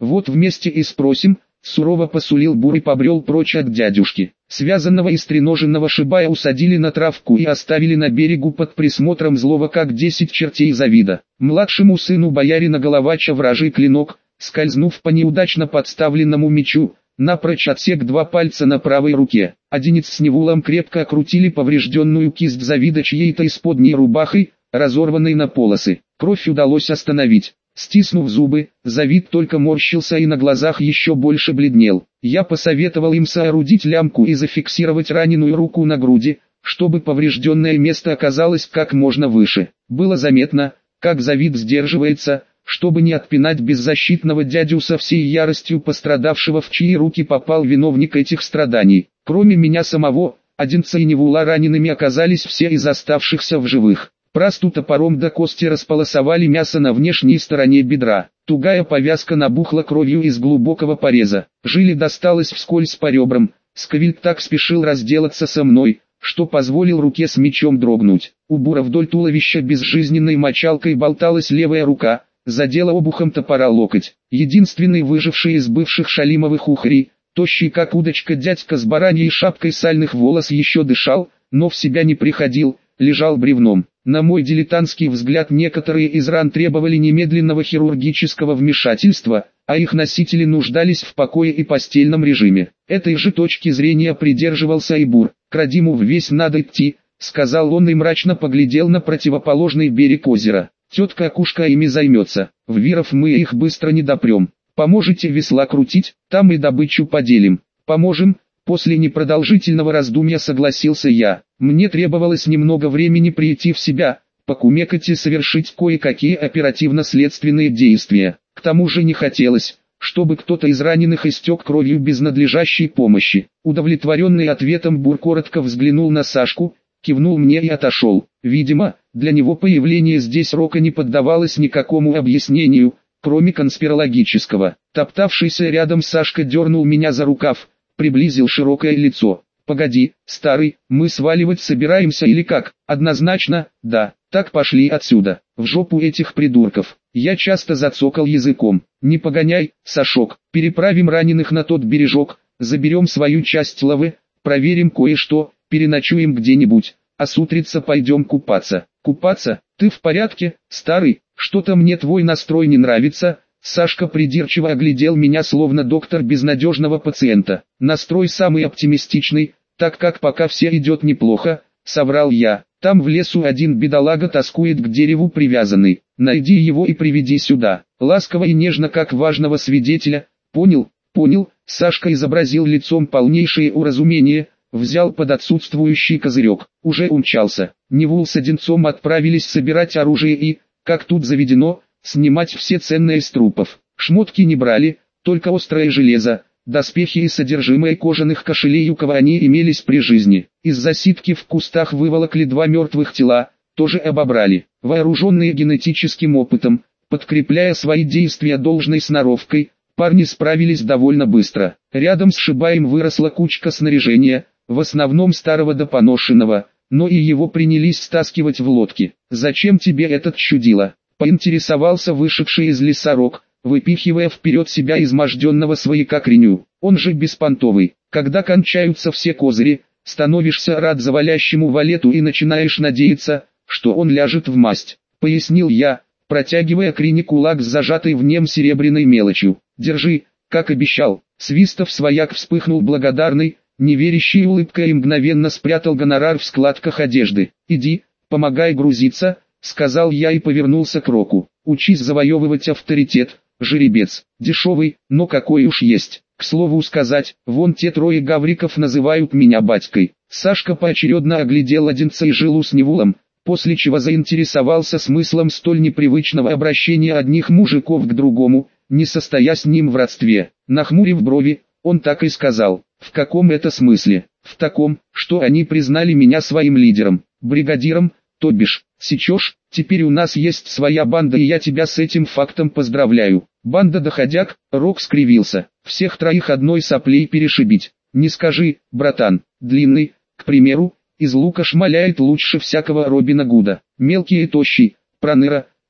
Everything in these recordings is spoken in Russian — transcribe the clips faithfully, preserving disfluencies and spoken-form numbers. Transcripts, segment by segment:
Вот вместе и спросим, сурово посулил Бур и побрел прочь от дядюшки. Связанного и стреноженного Шибая усадили на травку и оставили на берегу под присмотром злого как десять чертей завида. Младшему сыну боярина Головача вражий клинок, скользнув по неудачно подставленному мечу, напрочь отсек два пальца на правой руке. Одинец с Невулом крепко окрутили поврежденную кисть завида чьей-то исподней рубахой, разорванной на полосы. Кровь удалось остановить. Стиснув зубы, Завид только морщился и на глазах еще больше бледнел. Я посоветовал им соорудить лямку и зафиксировать раненую руку на груди, чтобы поврежденное место оказалось как можно выше. Было заметно, как Завид сдерживается, чтобы не отпинать беззащитного дядю со всей яростью пострадавшего, в чьи руки попал виновник этих страданий. Кроме меня самого, Одинца и Невула ранеными оказались все из оставшихся в живых. Прасту топором до кости располосовали мясо на внешней стороне бедра. Тугая повязка набухла кровью из глубокого пореза. Жиле досталось вскользь по ребрам. Сквильд так спешил разделаться со мной, что позволил руке с мечом дрогнуть. У Бура вдоль туловища безжизненной мочалкой болталась левая рука, задела обухом топора локоть. Единственный выживший из бывших шалимовых ухарей, тощий как удочка дядька с бараньей шапкой сальных волос еще дышал, но в себя не приходил, лежал бревном. На мой дилетантский взгляд, некоторые из ран требовали немедленного хирургического вмешательства, а их носители нуждались в покое и постельном режиме. Этой же точки зрения придерживался и Бур. «К Радиму ввесь надо идти», — сказал он и мрачно поглядел на противоположный берег озера. «Тетка Акушка ими займется. В Виров мы их быстро не допрем. Поможете весла крутить, там и добычу поделим». «Поможем». После непродолжительного раздумья согласился я. Мне требовалось немного времени прийти в себя, покумекать и совершить кое-какие оперативно-следственные действия. К тому же не хотелось, чтобы кто-то из раненых истек кровью без надлежащей помощи. Удовлетворенный ответом Бур коротко взглянул на Сашку, кивнул мне и отошел. Видимо, для него появление здесь Рока не поддавалось никакому объяснению, кроме конспирологического. Топтавшийся рядом Сашка дернул меня за рукав, приблизил широкое лицо. «Погоди, старый, мы сваливать собираемся или как?» «Однозначно, да, так пошли отсюда, в жопу этих придурков». Я часто зацокал языком. «Не погоняй, Сашок, переправим раненых на тот бережок, заберем свою часть лавы, проверим кое-что, переночуем где-нибудь, а с утреца пойдем купаться». «Купаться? Ты в порядке, старый? Что-то мне твой настрой не нравится». Сашка придирчиво оглядел меня словно доктор безнадежного пациента. «Настрой самый оптимистичный, так как пока все идет неплохо», — соврал я. «Там в лесу один бедолага тоскует к дереву привязанный. Найди его и приведи сюда». Ласково и нежно, как важного свидетеля. «Понял, понял». Сашка изобразил лицом полнейшее уразумение, взял под отсутствующий козырек. Уже умчался. Невул с Одинцом отправились собирать оружие и, как тут заведено, снимать все ценные с трупов. Шмотки не брали, только острое железо, доспехи и содержимое кожаных кошелей, у кого они имелись при жизни. Из засидки в кустах выволокли два мертвых тела, тоже обобрали. Вооруженные генетическим опытом, подкрепляя свои действия должной сноровкой, парни справились довольно быстро. Рядом с Шибаем выросла кучка снаряжения, в основном старого да поношенного, но и его принялись стаскивать в лодки. «Зачем тебе этот чудило?» — поинтересовался вышедший из леса Рок, выпихивая вперед себя изможденного свояка Криню. «Он же беспонтовый. Когда кончаются все козыри, становишься рад завалящему валету и начинаешь надеяться, что он ляжет в масть», — пояснил я, протягивая Крине кулак с зажатой в нем серебряной мелочью. «Держи, как обещал». Свистов свояк вспыхнул благодарной, неверящей улыбкой и мгновенно спрятал гонорар в складках одежды. «Иди, помогай грузиться», — сказал я и повернулся к Року. «Учись завоевывать авторитет, жеребец. Дешевый, но какой уж есть. К слову сказать, вон те трое гавриков называют меня батькой». Сашка поочередно оглядел Одинца и Жилу с Невулом, после чего заинтересовался смыслом столь непривычного обращения одних мужиков к другому, не состоя с ним в родстве. Нахмурив брови, он так и сказал: «В каком это смысле?» «В таком, что они признали меня своим лидером, бригадиром, то бишь, сечешь, теперь у нас есть своя банда, и я тебя с этим фактом поздравляю». «Банда доходяг», — Рок скривился, «всех троих одной соплей перешибить. Не скажи, братан, Длинный, к примеру, из лука шмаляет лучше всякого Робина Гуда. Мелкий и тощий, проныра,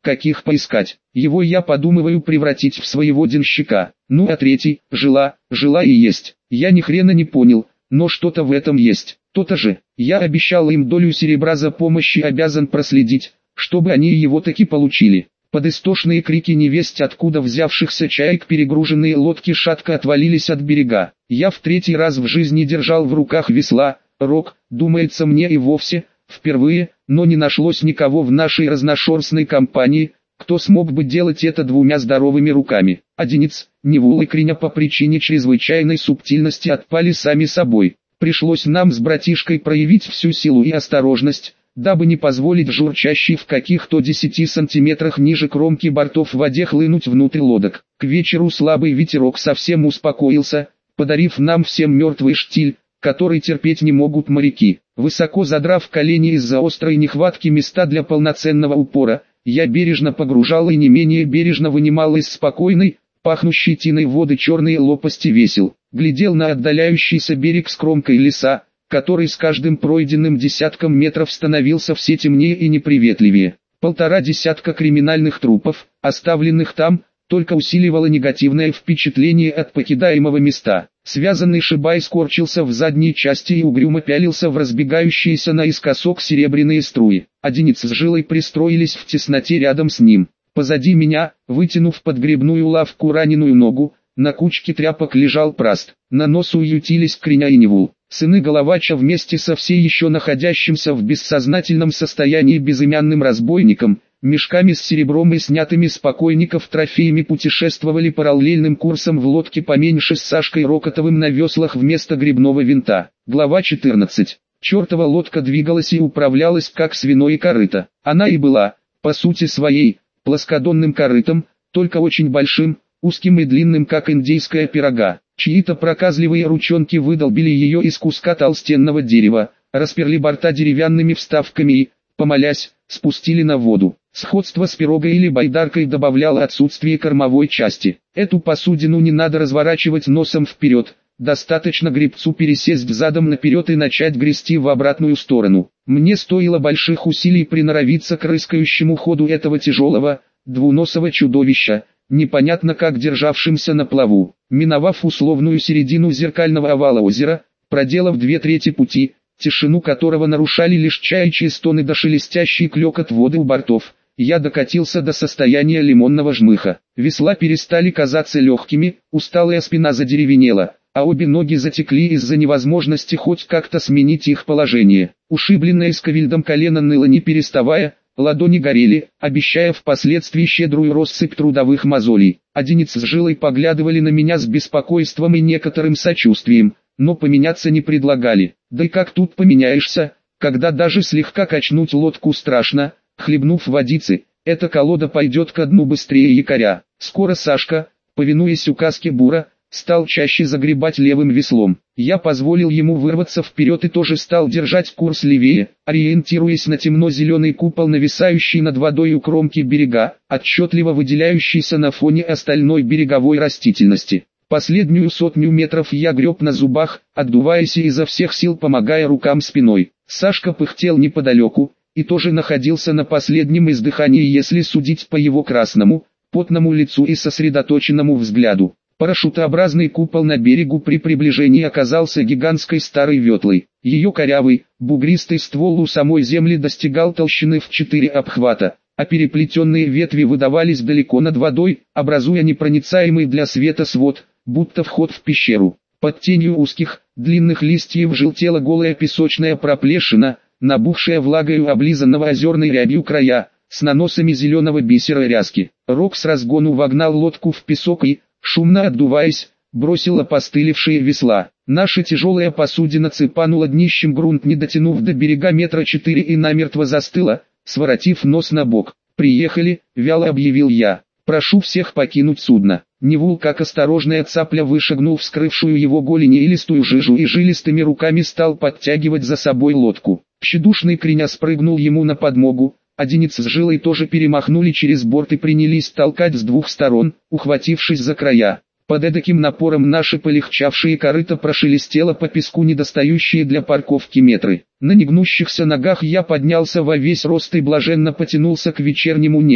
каких поискать. Его я подумываю превратить в своего денщика. Ну а третий, жила, жила и есть. Я ни хрена не понял, но что-то в этом есть. То-то же, я обещал им долю серебра за помощь и обязан проследить, чтобы они его таки получили. Под истошные крики невесть откуда взявшихся чаек перегруженные лодки шатко отвалились от берега. Я в третий раз в жизни держал в руках весла, рог, думается мне и вовсе, впервые, но не нашлось никого в нашей разношерстной компании, кто смог бы делать это двумя здоровыми руками. Одинец, Невул и Криня по причине чрезвычайной субтильности отпали сами собой. Пришлось нам с братишкой проявить всю силу и осторожность, дабы не позволить журчащей в каких-то десяти сантиметрах ниже кромки бортов воде хлынуть внутрь лодок. К вечеру слабый ветерок совсем успокоился, подарив нам всем мертвый штиль, который терпеть не могут моряки. Высоко задрав колени из-за острой нехватки места для полноценного упора, я бережно погружал и не менее бережно вынимал из спокойной, пахнущей тиной воды черные лопасти весел. Глядел на отдаляющийся берег с кромкой леса, который с каждым пройденным десятком метров становился все темнее и неприветливее. Полтора десятка криминальных трупов, оставленных там, только усиливало негативное впечатление от покидаемого места. Связанный Шибай скорчился в задней части и угрюмо пялился в разбегающиеся наискосок серебряные струи. Одинец с жилой пристроились в тесноте рядом с ним. Позади меня, вытянув под гребную лавку раненую ногу, на кучке тряпок лежал Праст. На носу ютились Криня и Невул. Сыны Головача вместе со все еще находящимся в бессознательном состоянии безымянным разбойником, мешками с серебром и снятыми с покойников трофеями путешествовали параллельным курсом в лодке поменьше с Сашкой Рокотовым на веслах вместо гребного винта. Глава четырнадцать. Чертова лодка двигалась и управлялась как свиное корыто. Она и была, по сути своей, плоскодонным корытом, только очень большим, узким и длинным как индейская пирога. Чьи-то проказливые ручонки выдолбили ее из куска толстенного дерева, расперли борта деревянными вставками и, помолясь, спустили на воду. Сходство с пирогой или байдаркой добавляло отсутствие кормовой части. Эту посудину не надо разворачивать носом вперед, достаточно гребцу пересесть задом наперед и начать грести в обратную сторону. Мне стоило больших усилий приноровиться к рыскающему ходу этого тяжелого, двуносого чудовища, непонятно как державшимся на плаву. Миновав условную середину зеркального овала озера, проделав две трети пути, тишину которого нарушали лишь чаячьи стоны да шелестящий клёкот воды у бортов, я докатился до состояния лимонного жмыха. Весла перестали казаться легкими, усталая спина задеревенела, а обе ноги затекли из-за невозможности хоть как-то сменить их положение. Ушибленное сковильдом колено ныло не переставая, ладони горели, обещая впоследствии щедрую россыпь трудовых мозолей. Одинец с жилой поглядывали на меня с беспокойством и некоторым сочувствием, но поменяться не предлагали. Да и как тут поменяешься, когда даже слегка качнуть лодку страшно, хлебнув водицы, эта колода пойдет ко дну быстрее якоря. Скоро Сашка, повинуясь указке Бура, стал чаще загребать левым веслом. Я позволил ему вырваться вперед и тоже стал держать курс левее, ориентируясь на темно-зеленый купол, нависающий над водой у кромки берега, отчетливо выделяющийся на фоне остальной береговой растительности. Последнюю сотню метров я греб на зубах, отдуваясь и изо всех сил помогая рукам спиной. Сашка пыхтел неподалеку, и тоже находился на последнем издыхании, если судить по его красному, потному лицу и сосредоточенному взгляду. Парашютообразный купол на берегу при приближении оказался гигантской старой ветлой. Ее корявый, бугристый ствол у самой земли достигал толщины в четыре обхвата, а переплетенные ветви выдавались далеко над водой, образуя непроницаемый для света свод, будто вход в пещеру. Под тенью узких, длинных листьев желтела голая песочная проплешина, набухшая влагою облизанного озерной рябью края, с наносами зеленого бисера ряски. Рок с разгону вогнал лодку в песок и, шумно отдуваясь, бросил опостылевшие весла. Наша тяжелая посудина цепанула днищем грунт, не дотянув до берега метра четыре, и намертво застыла, своротив нос на бок. «Приехали», — вяло объявил я. «Прошу всех покинуть судно». Невул, как осторожная цапля, вышагнул в скрывшую его голени илистую жижу и жилистыми руками стал подтягивать за собой лодку. Тщедушный Криня спрыгнул ему на подмогу. Одинец с жилой тоже перемахнули через борт и принялись толкать с двух сторон, ухватившись за края. Под эдаким напором наши полегчавшие корыто прошелестело по песку недостающие для парковки метры. На негнущихся ногах я поднялся во весь рост и блаженно потянулся к вечернему небу,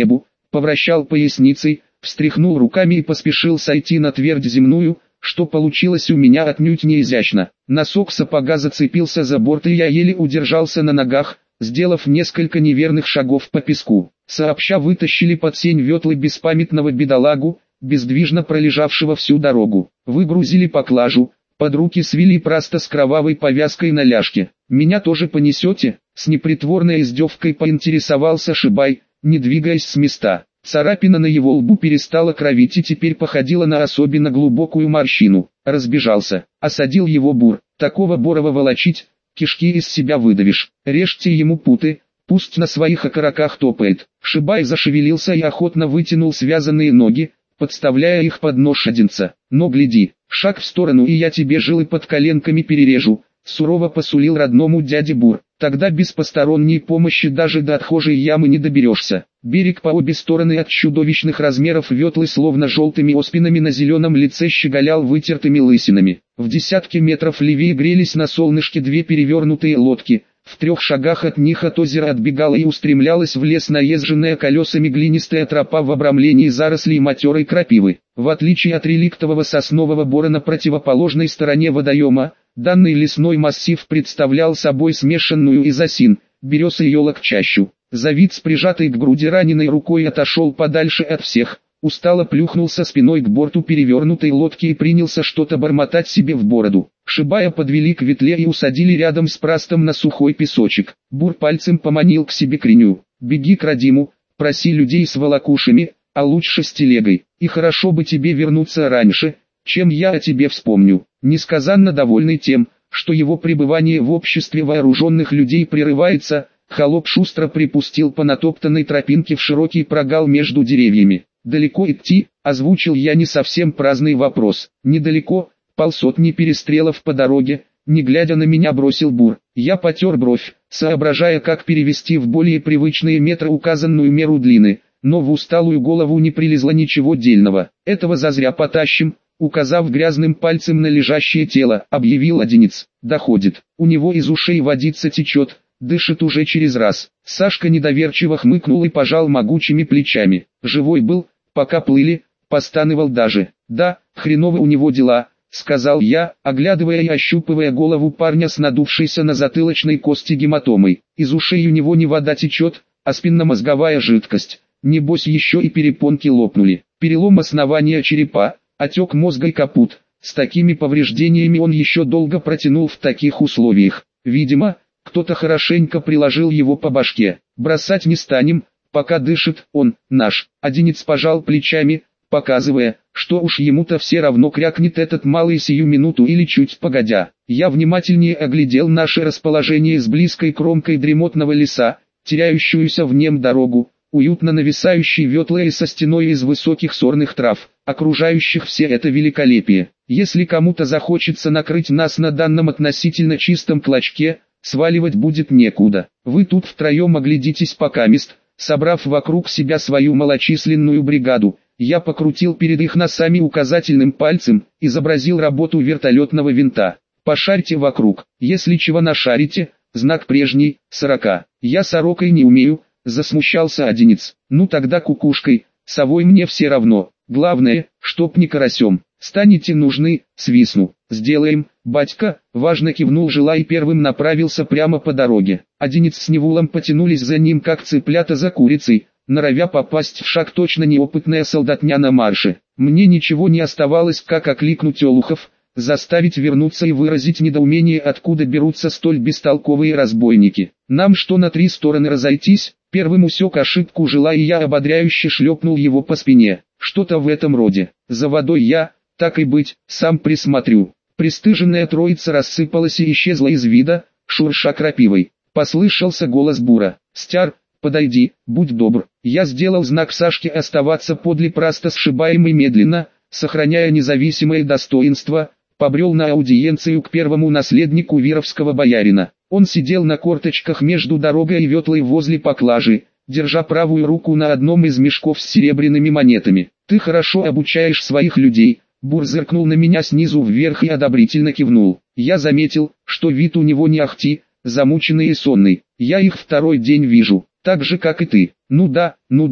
повращал поясницей, встряхнул руками и поспешил сойти на твердь земную, что получилось у меня отнюдь не изящно. Носок сапога зацепился за борт и я еле удержался на ногах, сделав несколько неверных шагов по песку. Сообща вытащили под сень ветлы беспамятного бедолагу, бездвижно пролежавшего всю дорогу. Выгрузили поклажу, под руки свели просто с кровавой повязкой на ляжке. «Меня тоже понесете?» — с непритворной издевкой поинтересовался Шибай, не двигаясь с места. Царапина на его лбу перестала кровить и теперь походила на особенно глубокую морщину. Разбежался. Осадил его Бур. «Такого Борова волочить, кишки из себя выдавишь. Режьте ему путы, пусть на своих окороках топает». Шибай зашевелился и охотно вытянул связанные ноги, подставляя их под нож одинца. «Но гляди, шаг в сторону и я тебе жилы под коленками перережу», сурово посулил родному дяде Бур. «Тогда без посторонней помощи даже до отхожей ямы не доберешься». Берег по обе стороны от чудовищных размеров ветлы словно желтыми оспинами на зеленом лице щеголял вытертыми лысинами. В десятки метров левее грелись на солнышке две перевернутые лодки. В трех шагах от них от озера отбегала и устремлялась в лес наезженная колесами глинистая тропа в обрамлении зарослей матерой крапивы. В отличие от реликтового соснового бора на противоположной стороне водоема, данный лесной массив представлял собой смешанную из осин, берез и елок чащу. Завид, прижатый к груди раненой рукой, отошел подальше от всех, устало плюхнулся спиной к борту перевернутой лодки и принялся что-то бормотать себе в бороду. Шибая подвели к ветле и усадили рядом с Прастом на сухой песочек. Бур пальцем поманил к себе Криню. «Беги к Радиму, проси людей с волокушами, а лучше с телегой, и хорошо бы тебе вернуться раньше, чем я о тебе вспомню». Несказанно довольный тем, что его пребывание в обществе вооруженных людей прерывается, холоп шустро припустил по натоптанной тропинке в широкий прогал между деревьями. «Далеко идти?» — озвучил я не совсем праздный вопрос. «Недалеко, полсотни перестрелов по дороге», — не глядя на меня бросил Бур. Я потер бровь, соображая, как перевести в более привычные метры указанную меру длины, но в усталую голову не прилезло ничего дельного. «Этого зазря потащим», — указав грязным пальцем на лежащее тело, объявил одинец. «Доходит, у него из ушей водица течет». Дышит уже через раз. Сашка недоверчиво хмыкнул и пожал могучими плечами. Живой был, пока плыли, постанывал даже. «Да, хреново у него дела», — сказал я, оглядывая и ощупывая голову парня с надувшейся на затылочной кости гематомой. «Из ушей у него не вода течет, а спинномозговая жидкость. Небось еще и перепонки лопнули. Перелом основания черепа, отек мозга и капут. С такими повреждениями он еще долго протянул в таких условиях. Видимо, кто-то хорошенько приложил его по башке. Бросать не станем, пока дышит он, наш». Одинец пожал плечами, показывая, что уж ему-то все равно крякнет этот малый сию минуту или чуть погодя. Я внимательнее оглядел наше расположение с близкой кромкой дремотного леса, теряющуюся в нем дорогу, уютно нависающей ветлой со стеной из высоких сорных трав, окружающих все это великолепие. Если кому-то захочется накрыть нас на данном относительно чистом клочке, сваливать будет некуда. Вы тут втроем оглядитесь покамест, собрав вокруг себя свою малочисленную бригаду. Я покрутил перед их носами указательным пальцем, изобразил работу вертолетного винта. Пошарьте вокруг, если чего нашарите, знак прежний, сорока. Я сорокой не умею, засмущался одинец. Ну тогда кукушкой, совой мне все равно. Главное, чтоб не карасем. Станете нужны, свистну. Сделаем, батька, важно кивнул жила и первым направился прямо по дороге. Одинец с Невулом потянулись за ним как цыплята за курицей, норовя попасть в шаг точно неопытная солдатня на марше. Мне ничего не оставалось, как окликнуть олухов, заставить вернуться и выразить недоумение, откуда берутся столь бестолковые разбойники. Нам что, на три стороны разойтись? Первым усек ошибку жила и я ободряюще шлепнул его по спине. Что-то в этом роде. За водой я, так и быть, сам присмотрю. Пристыженная троица рассыпалась и исчезла из вида, шурша крапивой. Послышался голос Бура. «Стяр, подойди, будь добр». Я сделал знак Сашке оставаться подле Праста, сшибаемый медленно, сохраняя независимое достоинство, побрел на аудиенцию к первому наследнику вировского боярина. Он сидел на корточках между дорогой и ветлой возле поклажи, держа правую руку на одном из мешков с серебряными монетами. «Ты хорошо обучаешь своих людей», — Бур зыркнул на меня снизу вверх и одобрительно кивнул. Я заметил, что вид у него не ахти, замученный и сонный. «Я их второй день вижу, так же как и ты». «Ну да, ну да».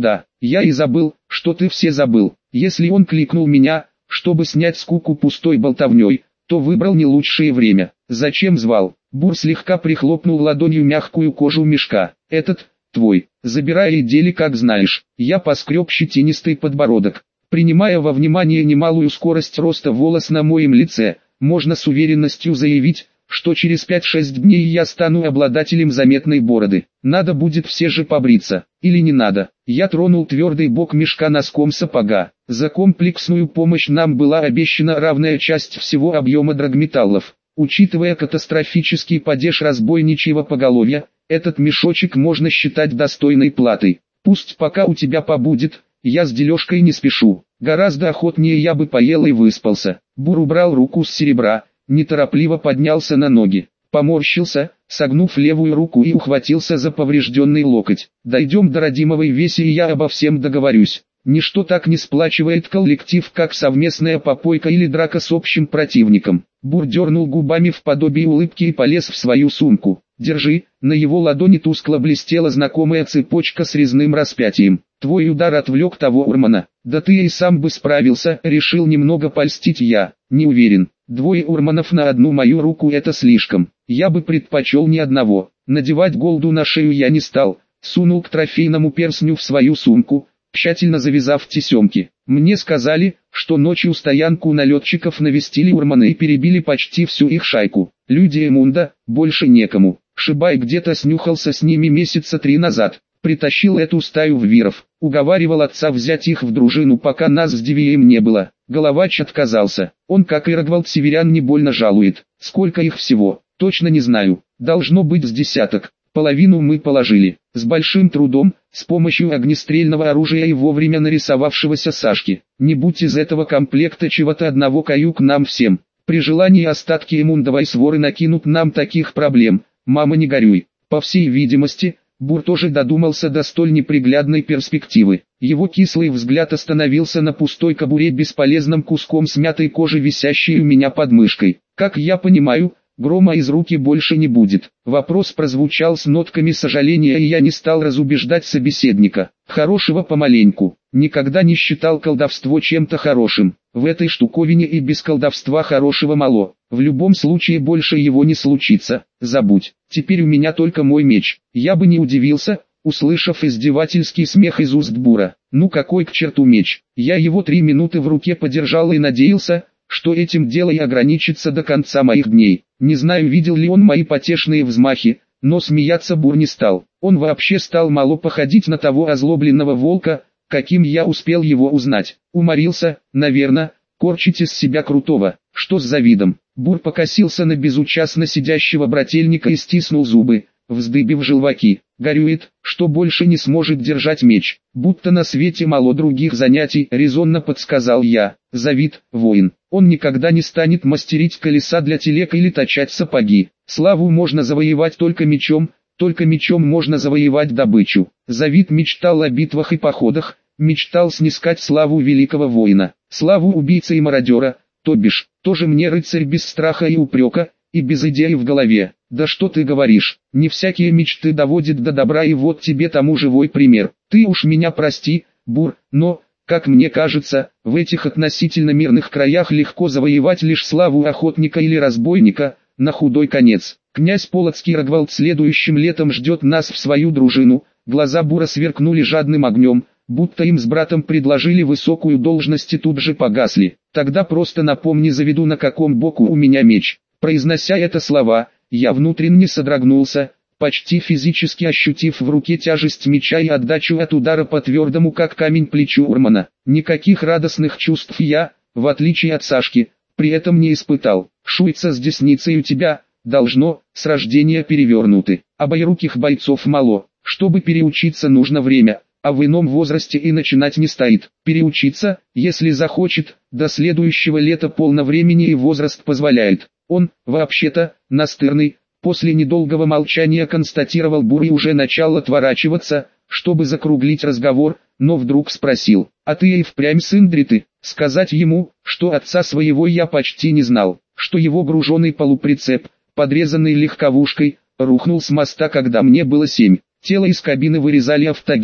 Я и забыл, что ты все забыл. Если он кликнул меня, чтобы снять скуку пустой болтовней, то выбрал не лучшее время. Зачем звал? Бур слегка прихлопнул ладонью мягкую кожу мешка. Этот, твой, забирай и дели как знаешь. Я поскреб щетинистый подбородок. Принимая во внимание немалую скорость роста волос на моем лице, можно с уверенностью заявить, что через пять-шесть дней я стану обладателем заметной бороды. Надо будет все же побриться, или не надо. Я тронул твердый бок мешка носком сапога. За комплексную помощь нам была обещана равная часть всего объема драгметаллов. Учитывая катастрофический падеж разбойничьего поголовья, этот мешочек можно считать достойной платой. Пусть пока у тебя побудет, я с дележкой не спешу. Гораздо охотнее я бы поел и выспался. Бур убрал руку с серебра, неторопливо поднялся на ноги, поморщился, согнув левую руку и ухватился за поврежденный локоть. Дойдем до родимой веси и я обо всем договорюсь. Ничто так не сплачивает коллектив, как совместная попойка или драка с общим противником. Бур дернул губами в подобии улыбки и полез в свою сумку. Держи, на его ладони тускло блестела знакомая цепочка с резным распятием. Твой удар отвлек того урмана. Да ты и сам бы справился, решил немного польстить я. Не уверен. Двое урманов на одну мою руку это слишком. Я бы предпочел ни одного. Надевать голду на шею я не стал. Сунул к трофейному перстню в свою сумку, тщательно завязав тесемки. Мне сказали, что ночью стоянку налетчиков навестили урманы и перебили почти всю их шайку. Люди Эмунда, больше некому. Шибай где-то снюхался с ними месяца три назад. Притащил эту стаю в Виров. Уговаривал отца взять их в дружину, пока нас с Дивием не было. Головач отказался. Он, как и Рогволд, северян не больно жалует. Сколько их всего, точно не знаю. Должно быть с десяток. Половину мы положили. С большим трудом, с помощью огнестрельного оружия и вовремя нарисовавшегося Сашки. Не будь из этого комплекта чего-то одного каюк нам всем. При желании остатки эмундовой своры накинут нам таких проблем. Мама, не горюй. По всей видимости, Бур тоже додумался до столь неприглядной перспективы. Его кислый взгляд остановился на пустой кобуре, бесполезным куском смятой кожи, висящей у меня под мышкой. Как я понимаю, грома из руки больше не будет. Вопрос прозвучал с нотками сожаления, и я не стал разубеждать собеседника. Хорошего помаленьку. Никогда не считал колдовство чем-то хорошим. В этой штуковине и без колдовства хорошего мало. В любом случае больше его не случится. Забудь. Теперь у меня только мой меч. Я бы не удивился, услышав издевательский смех из уст Бура. Ну какой к черту меч? Я его три минуты в руке подержал и надеялся, что этим дело и ограничится до конца моих дней. Не знаю, видел ли он мои потешные взмахи, но смеяться Бур не стал. Он вообще стал мало походить на того озлобленного волка, каким я успел его узнать. Уморился, наверное, корчить из себя крутого. Что с завидом? Бур покосился на безучастно сидящего брательника и стиснул зубы, вздыбив желваки. Горюет, что больше не сможет держать меч. Будто на свете мало других занятий, резонно подсказал я. Завид, воин. Он никогда не станет мастерить колеса для телег или точать сапоги. Славу можно завоевать только мечом, только мечом можно завоевать добычу. Завид мечтал о битвах и походах, мечтал снискать славу великого воина, славу убийцы и мародера, то бишь, тоже мне рыцарь без страха и упрека, и без идеи в голове. Да что ты говоришь, не всякие мечты доводят до добра, и вот тебе тому живой пример. Ты уж меня прости, Бур, но, как мне кажется, в этих относительно мирных краях легко завоевать лишь славу охотника или разбойника, на худой конец. Князь Полоцкий Рогволд следующим летом ждет нас в свою дружину. Глаза Бура сверкнули жадным огнем, будто им с братом предложили высокую должность и тут же погасли. Тогда просто напомни, заведу, на каком боку у меня меч. Произнося это слова, я внутренне содрогнулся, почти физически ощутив в руке тяжесть меча и отдачу от удара по твердому как камень плечу урмана. Никаких радостных чувств я, в отличие от Сашки, при этом не испытал. Шуйца с десницей у тебя, должно, с рождения перевернуты. А боеруких бойцов мало, чтобы переучиться нужно время, а в ином возрасте и начинать не стоит. Переучиться, если захочет, до следующего лета полно времени и возраст позволяет. Он, вообще-то, настырный. После недолгого молчания констатировал Бур и уже начал отворачиваться, чтобы закруглить разговор, но вдруг спросил: «А ты и впрямь сын Дриты?» Сказать ему, что отца своего я почти не знал, что его груженый полуприцеп, подрезанный легковушкой, рухнул с моста, когда мне было семь. Тело из кабины вырезали автогеном.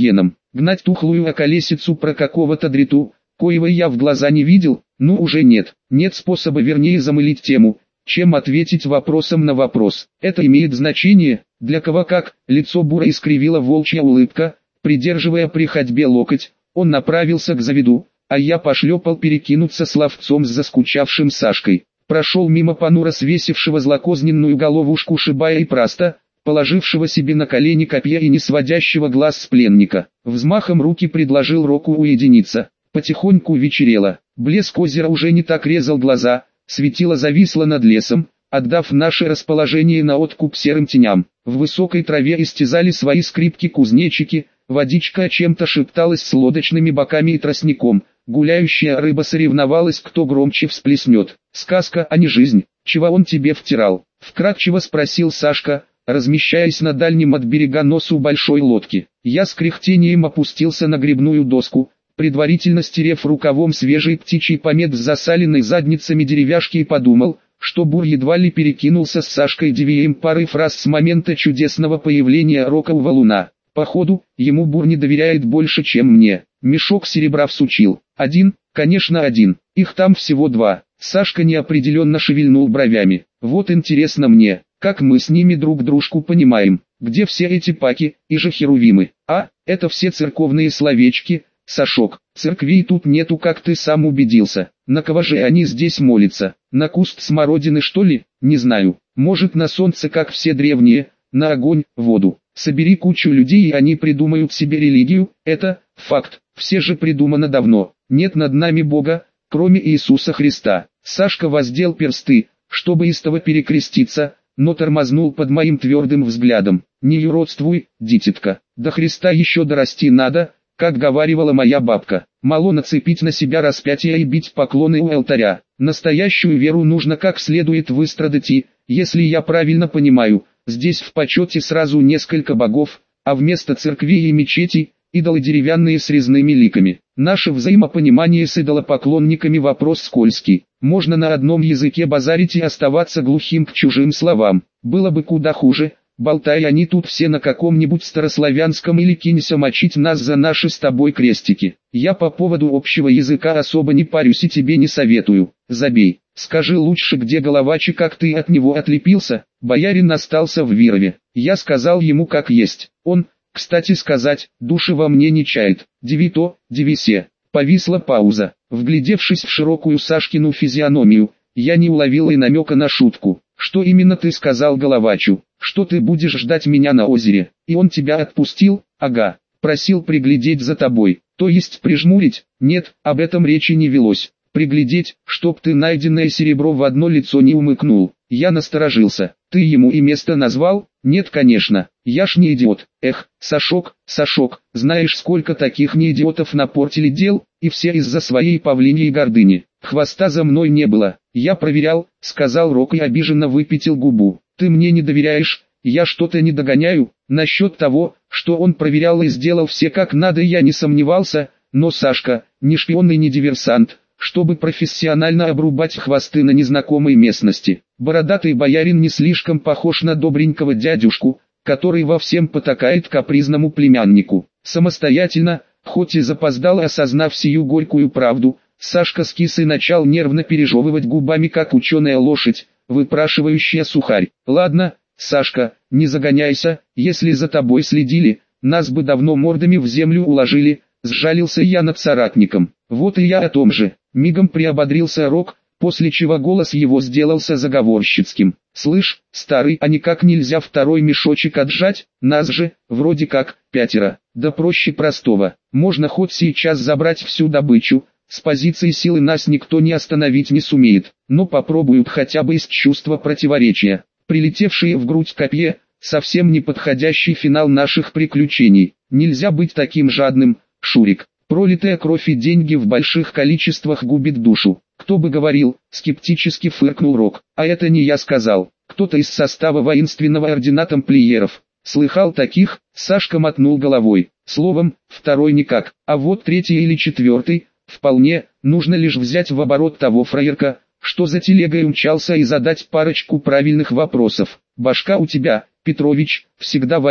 Гнать тухлую околесицу про какого-то дриту, коего я в глаза не видел, ну уже нет. Нет способа вернее замылить тему, чем ответить вопросом на вопрос. Это имеет значение, для кого как. Лицо Бура искривила волчья улыбка, придерживая при ходьбе локоть, он направился к заведу, а я пошлепал перекинуться словцом с заскучавшим Сашкой. Прошел мимо понуро свесившего злокозненную головушку шибая и праста, положившего себе на колени копья и не сводящего глаз с пленника. Взмахом руки предложил Року уединиться. Потихоньку вечерело, блеск озера уже не так резал глаза, светило зависло над лесом, отдав наше расположение на откуп серым теням. В высокой траве истязали свои скрипки кузнечики, водичка о чем-то шепталась с лодочными боками и тростником, гуляющая рыба соревновалась, кто громче всплеснет. Сказка, а не жизнь, чего он тебе втирал? Вкратчиво спросил Сашка, размещаясь на дальнем от берега носу большой лодки. Я с кряхтением опустился на гребную доску, предварительно стерев рукавом свежий птичий помет с засаленной задницами деревяшки и подумал, что Бур едва ли перекинулся с Сашкой Дивием парой фраз с момента чудесного появления Рока у валуна. Походу, ему Бур не доверяет больше, чем мне. Мешок серебра всучил. Один, конечно один, их там всего два. Сашка неопределенно шевельнул бровями. Вот интересно мне, как мы с ними друг дружку понимаем, где все эти паки и же херувимы. А, это все церковные словечки, Сашок, церквей тут нету, как ты сам убедился. На кого же они здесь молятся? На куст смородины что ли? Не знаю. Может на солнце, как все древние, на огонь, воду. Собери кучу людей и они придумают себе религию, это факт. Все же придумано давно. Нет над нами Бога, кроме Иисуса Христа. Сашка воздел персты, чтобы истово перекреститься, но тормознул под моим твердым взглядом. Не юродствуй, дитятка, до Христа еще дорасти надо, как говаривала моя бабка. Мало нацепить на себя распятие и бить поклоны у алтаря. Настоящую веру нужно как следует выстрадать и, если я правильно понимаю, здесь в почете сразу несколько богов, а вместо церквей и мечетей, идолы деревянные с резными ликами. Наше взаимопонимание с идолопоклонниками вопрос скользкий. Можно на одном языке базарить и оставаться глухим к чужим словам. Было бы куда хуже, болтая они тут все на каком-нибудь старославянском или кинься мочить нас за наши с тобой крестики. Я по поводу общего языка особо не парюсь и тебе не советую. Забей. Скажи лучше, где Головачи, как ты от него отлепился? Боярин остался в Вирове. Я сказал ему как есть. Он, кстати сказать, души во мне не чает. Диви то, диви се. Повисла пауза. Вглядевшись в широкую Сашкину физиономию, я не уловил и намека на шутку. Что именно ты сказал Головачу? Что ты будешь ждать меня на озере? И он тебя отпустил? Ага. Просил приглядеть за тобой. То есть прижмурить? Нет, об этом речи не велось. Приглядеть, чтоб ты найденное серебро в одно лицо не умыкнул. Я насторожился. Ты ему и место назвал? Нет, конечно. Я ж не идиот. Эх, Сашок, Сашок, знаешь, сколько таких неидиотов напортили дел, и все из-за своей павлиньей гордыни. Хвоста за мной не было. Я проверял, сказал Рок и обиженно выпятил губу. Ты мне не доверяешь? Я что-то не догоняю. Насчет того, что он проверял и сделал все как надо, я не сомневался, но Сашка, не шпион и не диверсант, чтобы профессионально обрубать хвосты на незнакомой местности. Бородатый боярин не слишком похож на добренького дядюшку, который во всем потакает капризному племяннику. Самостоятельно, хоть и запоздало осознав сию горькую правду, Сашка с кисой начал нервно пережевывать губами, как ученая лошадь, выпрашивающая сухарь. Ладно, Сашка, не загоняйся, если за тобой следили, нас бы давно мордами в землю уложили, сжалился я над соратником. Вот и я о том же. Мигом приободрился Рок, после чего голос его сделался заговорщицким. «Слышь, старый, а никак нельзя второй мешочек отжать? Нас же, вроде как, пятеро. Да проще простого. Можно хоть сейчас забрать всю добычу, с позиции силы нас никто не остановить не сумеет, но попробуют хотя бы из чувства противоречия». Прилетевшие в грудь копье, совсем не подходящий финал наших приключений. Нельзя быть таким жадным, Шурик. Пролитая кровь и деньги в больших количествах губит душу. Кто бы говорил, скептически фыркнул Рок. А это не я сказал. Кто-то из состава воинственного ордена тамплиеров. Слыхал таких? Сашка мотнул головой. Словом, второй никак. А вот третий или четвертый, вполне, нужно лишь взять в оборот того фраерка, что за телегой умчался, и задать парочку правильных вопросов. Башка у тебя, Петрович, всегда варила.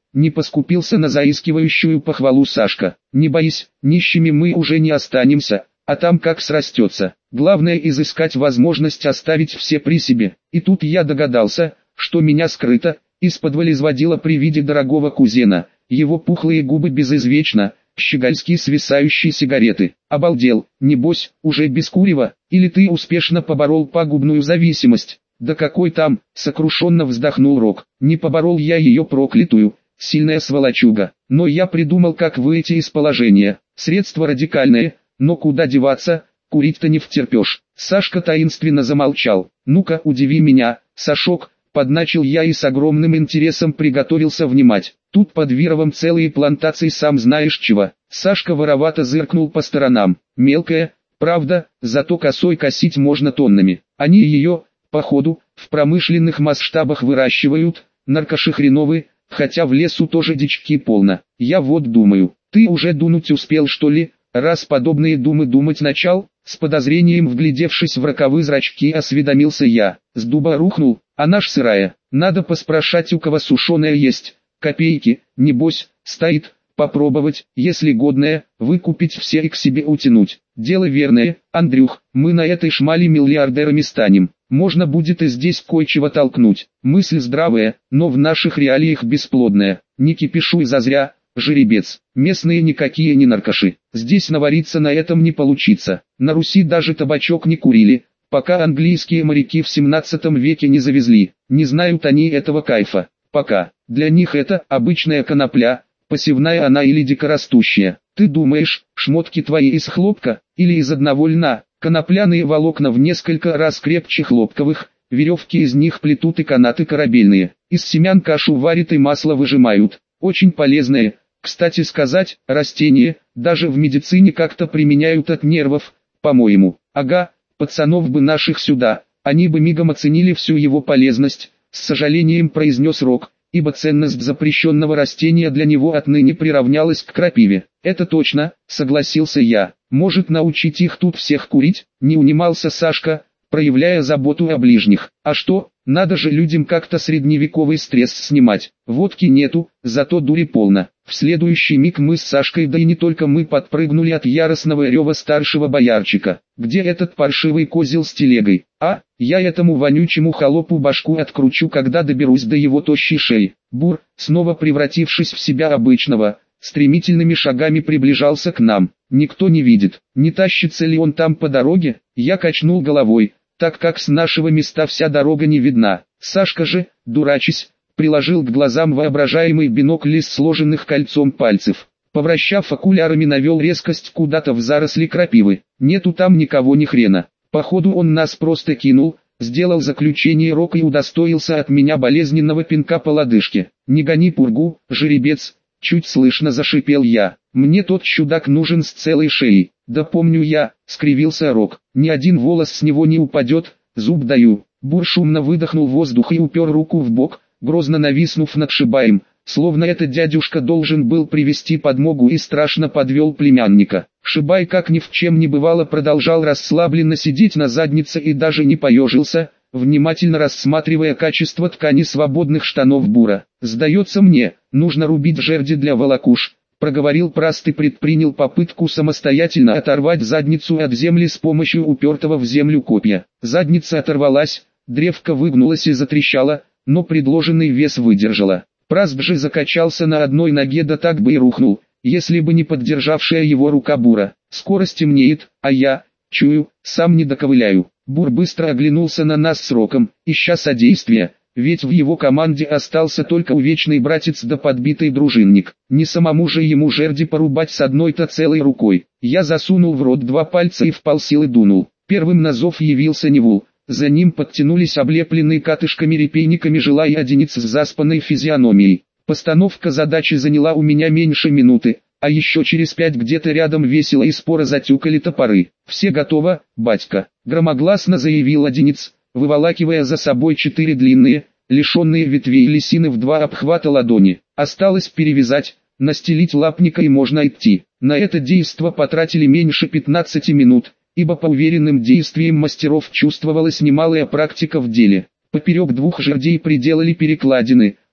не поскупился на заискивающую похвалу Сашка. Не боись, нищими мы уже не останемся, а там как срастется. Главное изыскать возможность оставить все при себе. И тут я догадался, что меня скрыто, исподволь изводило при виде дорогого кузена, его пухлые губы безызвечно, щегольски свисающие сигареты. Обалдел, небось, уже без курева, или ты успешно поборол пагубную зависимость? Да какой там, сокрушенно вздохнул Рок, не поборол я ее проклятую, сильная сволочуга, но я придумал, как выйти из положения. Средство радикальное, но куда деваться, курить-то не втерпешь. Сашка таинственно замолчал. Ну-ка, удиви меня, Сашок, подначил я и с огромным интересом приготовился внимать. Тут под Вировом целые плантации сам знаешь чего. Сашка воровато зыркнул по сторонам. Мелкая, правда, зато косой косить можно тоннами. Они ее, походу, в промышленных масштабах выращивают, наркоши хреновы, хотя в лесу тоже дички полно. Я вот думаю, ты уже дунуть успел что ли, раз подобные думы думать начал? С подозрением вглядевшись в роковые зрачки осведомился я. С дуба рухнул, она ж сырая, надо поспрашать у кого сушеная есть. Копейки, небось, стоит, попробовать, если годная, выкупить все и к себе утянуть. Дело верное, Андрюх, мы на этой шмали миллиардерами станем. Можно будет и здесь кое-чего толкнуть. Мысль здравая, но в наших реалиях бесплодная. Не кипишуй зазря, жеребец. Местные никакие не наркоши. Здесь навариться на этом не получится. На Руси даже табачок не курили, пока английские моряки в семнадцатом веке не завезли. Не знают они этого кайфа. Пока. Для них это обычная конопля, посевная она или дикорастущая. Ты думаешь, шмотки твои из хлопка, или из одного льна? Конопляные волокна в несколько раз крепче хлопковых, веревки из них плетут и канаты корабельные. Из семян кашу варят и масло выжимают. Очень полезное, кстати сказать, растение, даже в медицине как-то применяют от нервов, по-моему. Ага, пацанов бы наших сюда, они бы мигом оценили всю его полезность, с сожалением произнес Рок, ибо ценность запрещенного растения для него отныне приравнялась к крапиве. Это точно, согласился я. Может научить их тут всех курить? Не унимался Сашка, проявляя заботу о ближних. А что, надо же людям как-то средневековый стресс снимать. Водки нету, зато дури полно. В следующий миг мы с Сашкой, да и не только мы, подпрыгнули от яростного рева старшего боярчика. Где этот паршивый козел с телегой? А, я этому вонючему холопу башку откручу, когда доберусь до его тощей шеи. Бур, снова превратившись в себя обычного, стремительными шагами приближался к нам. Никто не видит, не тащится ли он там по дороге. Я качнул головой, так как с нашего места вся дорога не видна. Сашка же, дурачись, приложил к глазам воображаемый бинокль из сложенных кольцом пальцев. Повращав окулярами, навел резкость куда-то в заросли крапивы. Нету там никого ни хрена. Походу он нас просто кинул, сделал заключение Рок и удостоился от меня болезненного пинка по лодыжке. Не гони пургу, жеребец, чуть слышно зашипел я. Мне тот чудак нужен с целой шеей. Да помню я, скривился Рок. Ни один волос с него не упадет, зуб даю. Бур шумно выдохнул воздух и упер руку в бок, грозно нависнув над Шибаем, словно этот дядюшка должен был привести подмогу, и страшно подвел племянника. Шибай, как ни в чем не бывало, продолжал расслабленно сидеть на заднице и даже не поежился, внимательно рассматривая качество ткани свободных штанов Бура. «Сдается мне, нужно рубить жерди для волокуш», — проговорил Праст и предпринял попытку самостоятельно оторвать задницу от земли с помощью упертого в землю копья. Задница оторвалась, древко выгнулось и затрещало, но предложенный вес выдержала. Праст же закачался на одной ноге, да так бы и рухнул, если бы не поддержавшая его рука Бура. «Скоро стемнеет, а я, чую, сам не доковыляю». Бур быстро оглянулся на нас с Роком, ища содействия, ведь в его команде остался только увечный братец да подбитый дружинник. Не самому же ему жерди порубать с одной-то целой рукой. Я засунул в рот два пальца и вполсилы дунул. Первым на зов явился Невул. За ним подтянулись облепленные катышками-репейниками жилая одиница с заспанной физиономией. Постановка задачи заняла у меня меньше минуты, а еще через пять где-то рядом весело и споро затюкали топоры. «Все готово, батька», — громогласно заявил одиниц, выволакивая за собой четыре длинные, лишенные ветвей лисины в два обхвата ладони. Осталось перевязать, настелить лапника и можно идти. На это действо потратили меньше пятнадцати минут, ибо по уверенным действиям мастеров чувствовалась немалая практика в деле. Поперек двух жердей приделали перекладины,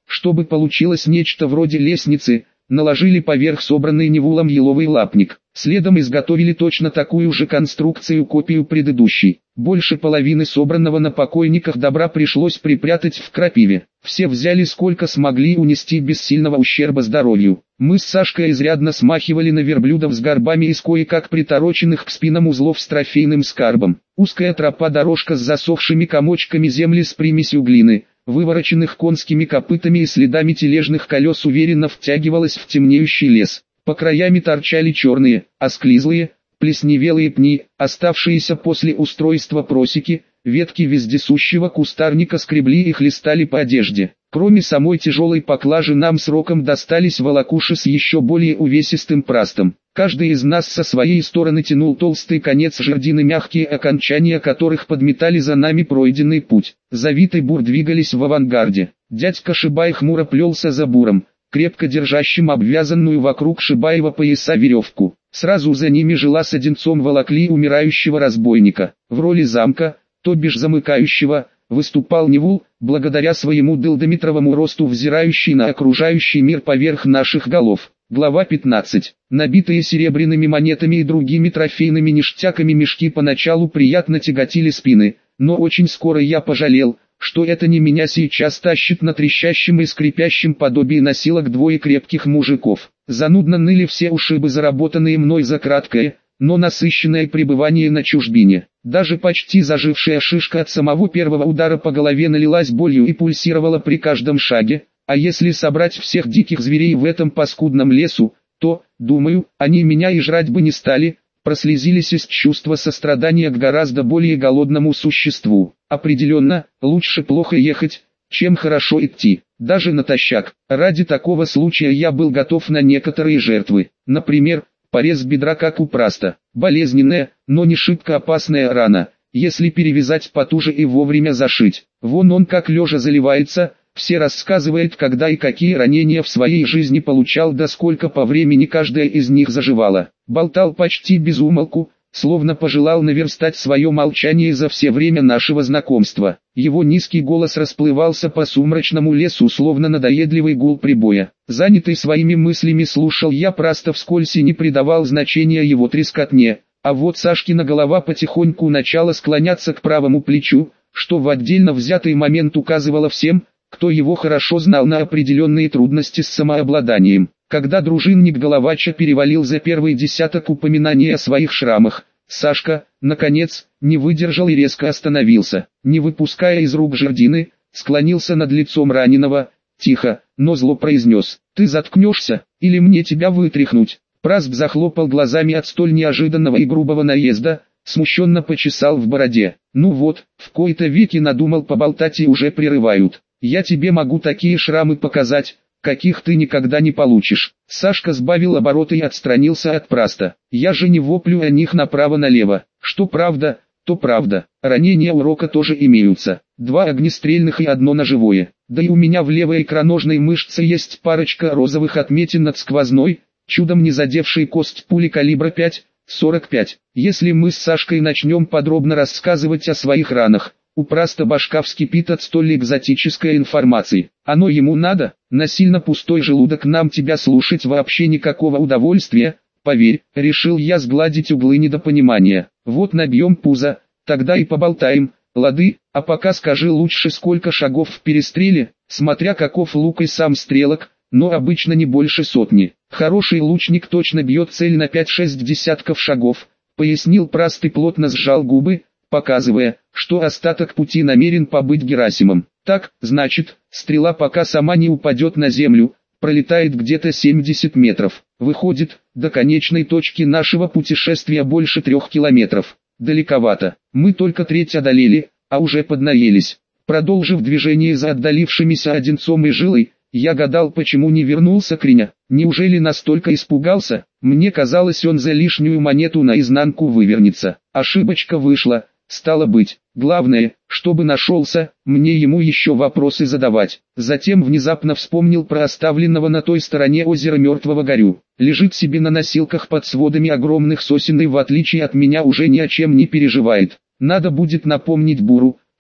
Чтобы получилось нечто вроде лестницы, наложили поверх собранный Невулом еловый лапник. Следом изготовили точно такую же конструкцию, копию предыдущей. Больше половины собранного на покойниках добра пришлось припрятать в крапиве. Все взяли сколько смогли унести без сильного ущерба здоровью. Мы с Сашкой изрядно смахивали на верблюдов с горбами из кое-как притороченных к спинам узлов с трофейным скарбом. Узкая тропа-дорожка с засохшими комочками земли с примесью глины, вывороченных конскими копытами и следами тележных колес, уверенно втягивалась в темнеющий лес. По краями торчали черные, осклизлые, плесневелые пни, оставшиеся после устройства просеки, ветки вездесущего кустарника скребли и хлестали по одежде. Кроме самой тяжелой поклажи нам с Роком достались волокуши с еще более увесистым прастом. Каждый из нас со своей стороны тянул толстый конец жердины, мягкие окончания которых подметали за нами пройденный путь. Завитый бур двигались в авангарде. Дядька Шибай хмуро плелся за буром, крепко держащим обвязанную вокруг Шибаева пояса веревку. Сразу за ними жила с одинцом волокли умирающего разбойника. В роли замка, то бишь замыкающего, выступал Невул, благодаря своему дылдометровому росту взирающий на окружающий мир поверх наших голов. Глава пятнадцать. Набитые серебряными монетами и другими трофейными ништяками мешки поначалу приятно тяготили спины, но очень скоро я пожалел, что это не меня сейчас тащит на трещащем и скрипящем подобии носилок двое крепких мужиков. Занудно ныли все ушибы, заработанные мной за краткое, но насыщенное пребывание на чужбине. Даже почти зажившая шишка от самого первого удара по голове налилась болью и пульсировала при каждом шаге, а если собрать всех диких зверей в этом паскудном лесу, то, думаю, они меня и жрать бы не стали, прослезились из чувства сострадания к гораздо более голодному существу. Определенно, лучше плохо ехать, чем хорошо идти, даже натощак. Ради такого случая я был готов на некоторые жертвы. Например, порез бедра, как у Праста. Болезненная, но не шибко опасная рана, если перевязать потуже и вовремя зашить. Вон он как лежа заливается, все рассказывает, когда и какие ранения в своей жизни получал, да сколько по времени каждая из них заживала. Болтал почти без умолку, словно пожелал наверстать свое молчание за все время нашего знакомства. Его низкий голос расплывался по сумрачному лесу, словно надоедливый гул прибоя. Занятый своими мыслями слушал я Праста вскользь и не придавал значения его трескотне, а вот Сашкина голова потихоньку начала склоняться к правому плечу, что в отдельно взятый момент указывало всем, кто его хорошо знал, на определенные трудности с самообладанием. Когда дружинник Головача перевалил за первый десяток упоминаний о своих шрамах, Сашка, наконец, не выдержал и резко остановился. Не выпуская из рук жердины, склонился над лицом раненого, тихо, но зло произнес: «Ты заткнешься, или мне тебя вытряхнуть?» Праст захлопал глазами от столь неожиданного и грубого наезда, смущенно почесал в бороде. «Ну вот, в кои-то веки надумал поболтать и уже прерывают. Я тебе могу такие шрамы показать, каких ты никогда не получишь». Сашка сбавил обороты и отстранился от Праста. «Я же не воплю о них направо-налево. Что правда, то правда. Ранения у Рока тоже имеются. Два огнестрельных и одно ножевое. Да и у меня в левой икроножной мышце есть парочка розовых отметин над сквозной, чудом не задевшей кость пули калибра пять сорок пять. Если мы с Сашкой начнем подробно рассказывать о своих ранах, у Праста башка вскипит от столь экзотической информации. Оно ему надо? На сильно пустой желудок нам тебя слушать вообще никакого удовольствия, поверь», — решил я сгладить углы недопонимания. «Вот набьем пузо, тогда и поболтаем, лады, а пока скажи лучше, сколько шагов в перестреле, смотря каков лук и сам стрелок, но обычно не больше сотни. Хороший лучник точно бьет цель на пять-шесть десятков шагов», — пояснил Праст и плотно сжал губы, показывая, что остаток пути намерен побыть Герасимом. «Так, значит, стрела пока сама не упадет на землю, пролетает где-то семьдесят метров. Выходит, до конечной точки нашего путешествия больше трех километров. Далековато. Мы только треть одолели, а уже поднаелись». Продолжив движение за отдалившимися Одинцом и Жилой, я гадал, почему не вернулся Криня. Неужели настолько испугался? Мне казалось, он за лишнюю монету наизнанку вывернется. Ошибочка вышла. Стало быть, главное, чтобы нашелся, мне ему еще вопросы задавать. Затем внезапно вспомнил про оставленного на той стороне озера мертвого горю. Лежит себе на носилках под сводами огромных сосен и в отличие от меня уже ни о чем не переживает. Надо будет напомнить Буру,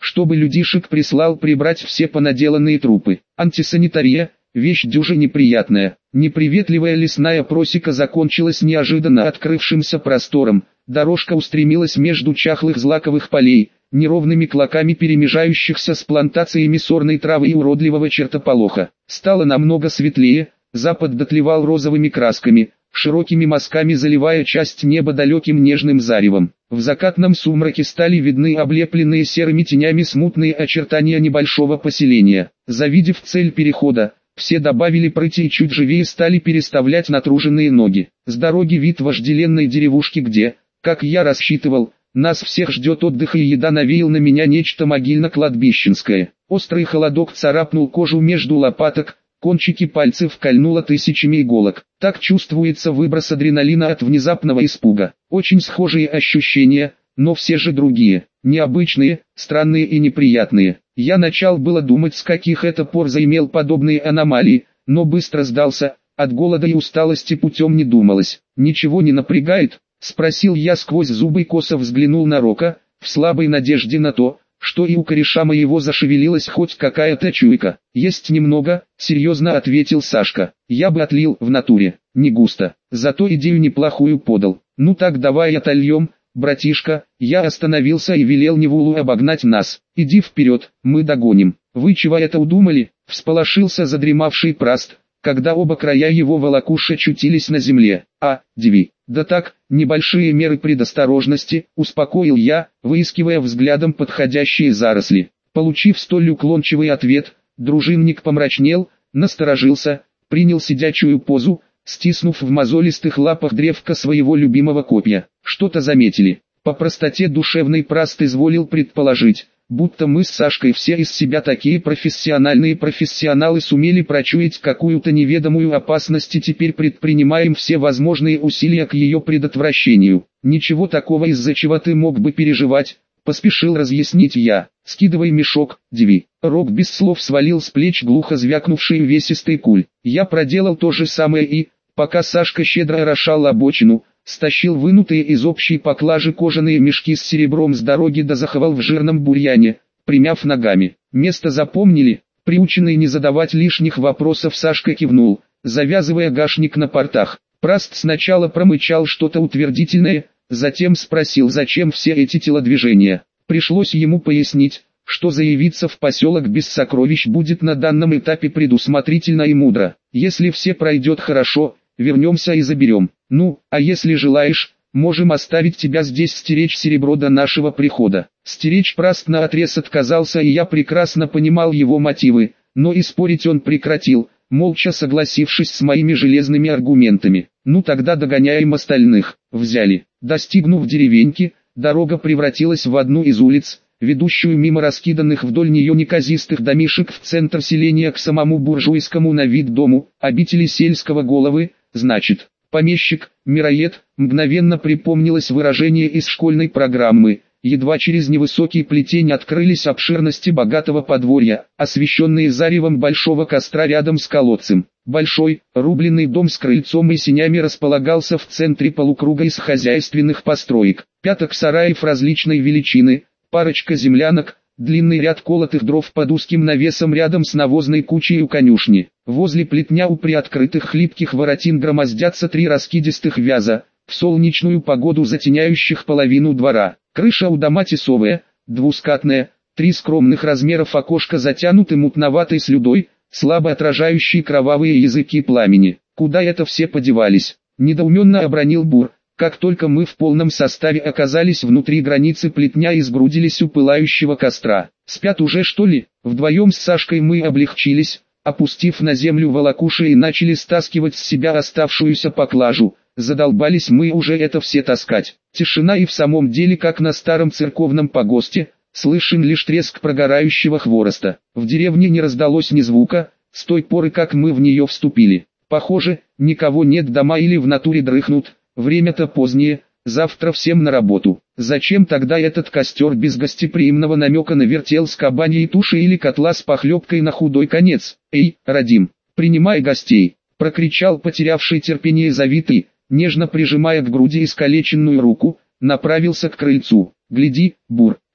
чтобы людишек прислал прибрать все понаделанные трупы. Антисанитария – вещь дюже неприятная. Неприветливая лесная просека закончилась неожиданно открывшимся простором. Дорожка устремилась между чахлых злаковых полей, неровными клоками перемежающихся с плантациями сорной травы и уродливого чертополоха. Стало намного светлее, запад дотлевал розовыми красками, широкими мазками заливая часть неба далеким нежным заревом. В закатном сумраке стали видны облепленные серыми тенями смутные очертания небольшого поселения. Завидев цель перехода, все добавили прыти и чуть живее стали переставлять натруженные ноги. С дороги вид вожделенной деревушки, где, как я рассчитывал, нас всех ждет отдых и еда, навеял на меня нечто могильно-кладбищенское. Острый холодок царапнул кожу между лопаток, кончики пальцев кольнуло тысячами иголок. Так чувствуется выброс адреналина от внезапного испуга. Очень схожие ощущения, но все же другие, необычные, странные и неприятные. Я начал было думать, с каких это пор заимел подобные аномалии, но быстро сдался, от голода и усталости путем не думалось. «Ничего не напрягает?» — спросил я сквозь зубы, косо взглянул на Рока, в слабой надежде на то, что и у кореша моего зашевелилась хоть какая-то чуйка. «Есть немного», — серьезно ответил Сашка. «Я бы отлил в натуре, не густо, зато идею неплохую подал. Ну так давай отольем, братишка». Я остановился и велел Невулу обогнать нас. «Иди вперед, мы догоним». «Вы чего это удумали?» — всполошился задремавший Праст, когда оба края его волокуши очутились на земле. «А, Диви, да так, небольшие меры предосторожности», — успокоил я, выискивая взглядом подходящие заросли. Получив столь уклончивый ответ, дружинник помрачнел, насторожился, принял сидячую позу, стиснув в мозолистых лапах древко своего любимого копья. «Что-то заметили». По простоте душевной Праст изволил предположить, будто мы с Сашкой все из себя такие профессиональные профессионалы сумели прочуять какую-то неведомую опасность и теперь предпринимаем все возможные усилия к ее предотвращению. «Ничего такого, из-за чего ты мог бы переживать», — поспешил разъяснить я. «Скидывай мешок, Диви». Рок без слов свалил с плеч глухо звякнувший увесистый куль. Я проделал то же самое и, пока Сашка щедро орошал обочину, стащил вынутые из общей поклажи кожаные мешки с серебром с дороги да заховал в жирном бурьяне, примяв ногами. «Место запомнили?» Приученный не задавать лишних вопросов, Сашка кивнул, завязывая гашник на портах. Праст сначала промычал что-то утвердительное, затем спросил, зачем все эти телодвижения. Пришлось ему пояснить, что заявиться в поселок без сокровищ будет на данном этапе предусмотрительно и мудро. Если все пройдет хорошо, вернемся и заберем. Ну, а если желаешь, можем оставить тебя здесь стеречь серебро до нашего прихода». Стеречь Праст наотрез отказался, и я прекрасно понимал его мотивы, но и спорить он прекратил, молча согласившись с моими железными аргументами. «Ну тогда догоняем остальных». Взяли. Достигнув деревеньки, дорога превратилась в одну из улиц, ведущую мимо раскиданных вдоль нее неказистых домишек в центр селения к самому буржуйскому на вид дому, обители сельского головы, значит. Помещик, мироед, мгновенно припомнилось выражение из школьной программы. Едва через невысокий плетень открылись обширности богатого подворья, освещенные заревом большого костра рядом с колодцем. Большой, рубленый дом с крыльцом и сенями располагался в центре полукруга из хозяйственных построек. Пяток сараев различной величины, парочка землянок, длинный ряд колотых дров под узким навесом рядом с навозной кучей у конюшни. Возле плетня у приоткрытых хлипких воротин громоздятся три раскидистых вяза, в солнечную погоду затеняющих половину двора. Крыша у дома тесовая, двускатная, три скромных размеров окошка затянуты мутноватой слюдой, слабо отражающие кровавые языки пламени. «Куда это все подевались?» — недоуменно обронил Бур. Как только мы в полном составе оказались внутри границы плетня и сгрудились у пылающего костра. «Спят уже, что ли?» Вдвоем с Сашкой мы облегчились, опустив на землю волокуши и начали стаскивать с себя оставшуюся поклажу. Задолбались мы уже это все таскать. Тишина и в самом деле как на старом церковном погосте, слышен лишь треск прогорающего хвороста. В деревне не раздалось ни звука, с той поры как мы в нее вступили. Похоже, никого нет дома или в натуре дрыхнут. Время-то позднее, завтра всем на работу. Зачем тогда этот костер без гостеприимного намека на вертел с кабаньей тушей или котла с похлебкой на худой конец? «Эй, Радим, принимай гостей!» — прокричал потерявший терпение Завитый, нежно прижимая к груди искалеченную руку, направился к крыльцу. «Гляди, Бур,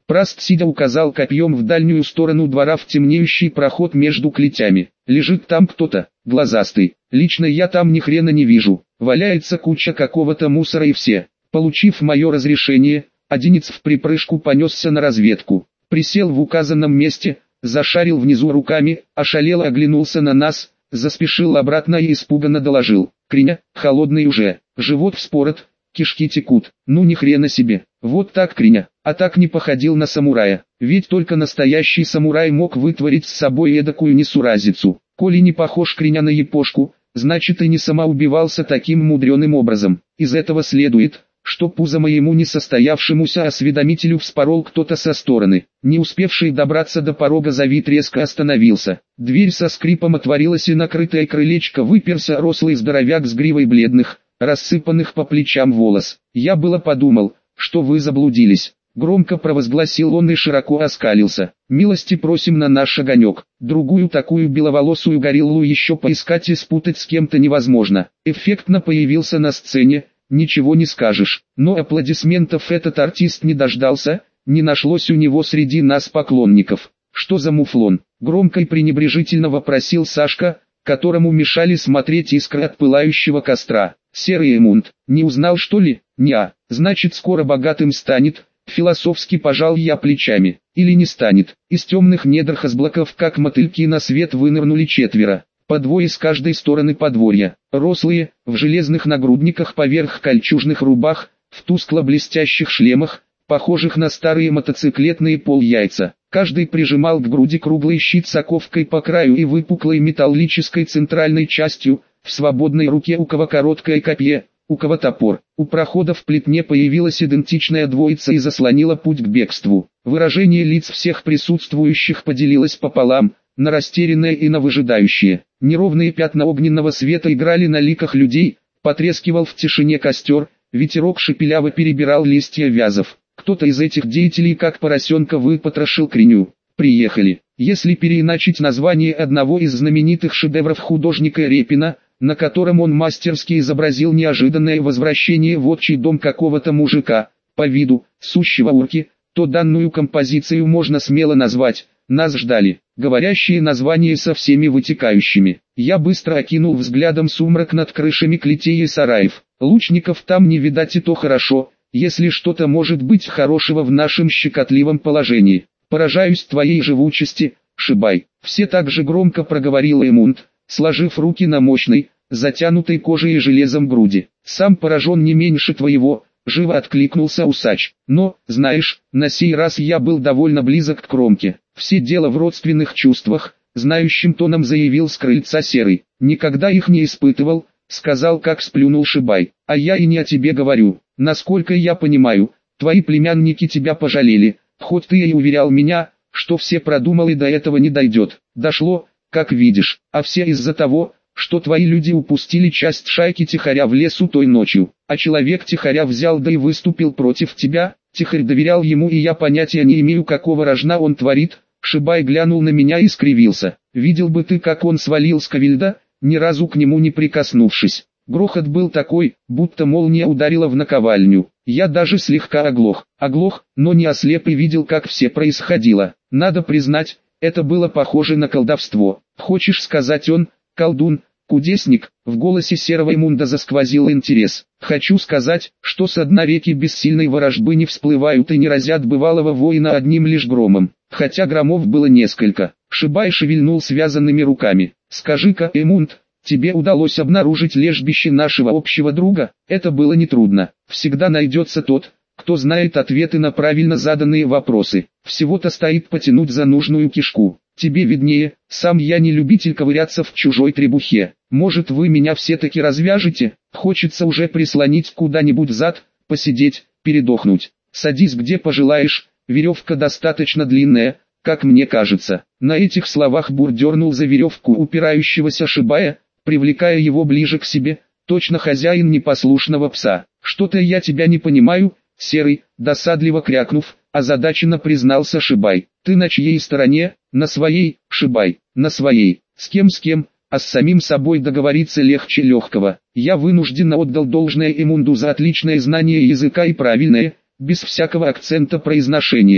Праст сидя указал копьем в дальнюю сторону двора в темнеющий проход между клетями. Лежит там кто-то, глазастый. Лично я там ни хрена не вижу. Валяется куча какого-то мусора и все. Получив мое разрешение, Одинец в припрыжку понесся на разведку. Присел в указанном месте, зашарил внизу руками, ошалело оглянулся на нас, заспешил обратно и испуганно доложил. Криня, холодный уже, живот вспорот, кишки текут. Ну ни хрена себе. Вот так Криня, а так не походил на самурая. Ведь только настоящий самурай мог вытворить с собой эдакую несуразицу. Коли не похож Криня на япошку, значит и не самоубивался таким мудреным образом. Из этого следует, что пузо моему несостоявшемуся осведомителю вспорол кто-то со стороны. Не успевший добраться до порога Завид резко остановился. Дверь со скрипом отворилась, и накрытое крылечко выперся рослый здоровяк с гривой бледных, рассыпанных по плечам волос. Я было подумал, что вы заблудились. Громко провозгласил он и широко оскалился. Милости просим на наш огонек. Другую такую беловолосую гориллу еще поискать и спутать с кем-то невозможно. Эффектно появился на сцене, ничего не скажешь. Но аплодисментов этот артист не дождался, не нашлось у него среди нас поклонников. Что за муфлон? Громко и пренебрежительно вопросил Сашка, которому мешали смотреть искры от пылающего костра. Серый Эмунд, не узнал что ли? Неа, значит скоро богатым станет. Философски пожал я плечами. Или не станет. Из темных недр хазблоков как мотыльки на свет вынырнули четверо. По двое с каждой стороны подворья. Рослые, в железных нагрудниках поверх кольчужных рубах, в тускло-блестящих шлемах, похожих на старые мотоциклетные поляйца. Каждый прижимал к груди круглый щит с оковкой по краю и выпуклой металлической центральной частью, в свободной руке у кого короткое копье, у кого топор. У прохода в плетне появилась идентичная двоица и заслонила путь к бегству. Выражение лиц всех присутствующих поделилось пополам, на растерянное и на выжидающее. Неровные пятна огненного света играли на ликах людей, потрескивал в тишине костер, ветерок шепеляво перебирал листья вязов. Кто-то из этих деятелей как поросенка выпотрошил Криню. Приехали. Если переиначить название одного из знаменитых шедевров художника Репина, на котором он мастерски изобразил неожиданное возвращение в отчий дом какого-то мужика, по виду, сущего урки, то данную композицию можно смело назвать «Нас ждали», говорящие название со всеми вытекающими. Я быстро окинул взглядом сумрак над крышами клетей и сараев. Лучников там не видать, и то хорошо, если что-то может быть хорошего в нашем щекотливом положении. Поражаюсь твоей живучести, Шибай. Все так же громко проговорил Эмунд, сложив руки на мощной, затянутой кожей и железом груди. Сам поражен не меньше твоего, живо откликнулся усач. Но, знаешь, на сей раз я был довольно близок к кромке. Все дело в родственных чувствах, знающим тоном заявил с крыльца Серый. Никогда их не испытывал, сказал, как сплюнул Шибай. А я и не о тебе говорю. Насколько я понимаю, твои племянники тебя пожалели, хоть ты и уверял меня, что все продумал и до этого не дойдет. Дошло, как видишь, а все из-за того, что твои люди упустили часть шайки Тихаря в лесу той ночью, а человек Тихаря взял да и выступил против тебя. Тихарь доверял ему, и я понятия не имею, какого рожна он творит. Шибай глянул на меня и скривился. Видел бы ты, как он свалил с Ковильда, ни разу к нему не прикоснувшись. Грохот был такой, будто молния ударила в наковальню. Я даже слегка оглох. Оглох, но не ослеп и видел, как все происходило. Надо признать, это было похоже на колдовство. Хочешь сказать, он, колдун, кудесник? В голосе Серого Эмунда засквозил интерес. Хочу сказать, что с дна реки без сильной ворожбы не всплывают и не разят бывалого воина одним лишь громом. Хотя громов было несколько. Шибай шевельнул связанными руками. Скажи-ка, Эмунд, тебе удалось обнаружить лежбище нашего общего друга? Это было нетрудно. Всегда найдется тот, кто знает ответы на правильно заданные вопросы. Всего-то стоит потянуть за нужную кишку. Тебе виднее, сам я не любитель ковыряться в чужой требухе. Может, вы меня все-таки развяжете? Хочется уже прислонить куда-нибудь зад, посидеть, передохнуть. Садись где пожелаешь, веревка достаточно длинная, как мне кажется. На этих словах Бур дернул за веревку упирающегося Шибая, привлекая его ближе к себе, точно хозяин непослушного пса. Что-то я тебя не понимаю, Серый, досадливо крякнув, озадаченно признался Шибай. Ты на чьей стороне? На своей, Шибай, на своей. С кем с кем, а с самим собой договориться легче легкого. Я вынужденно отдал должное Эмунду за отличное знание языка и правильное, без всякого акцента произношение.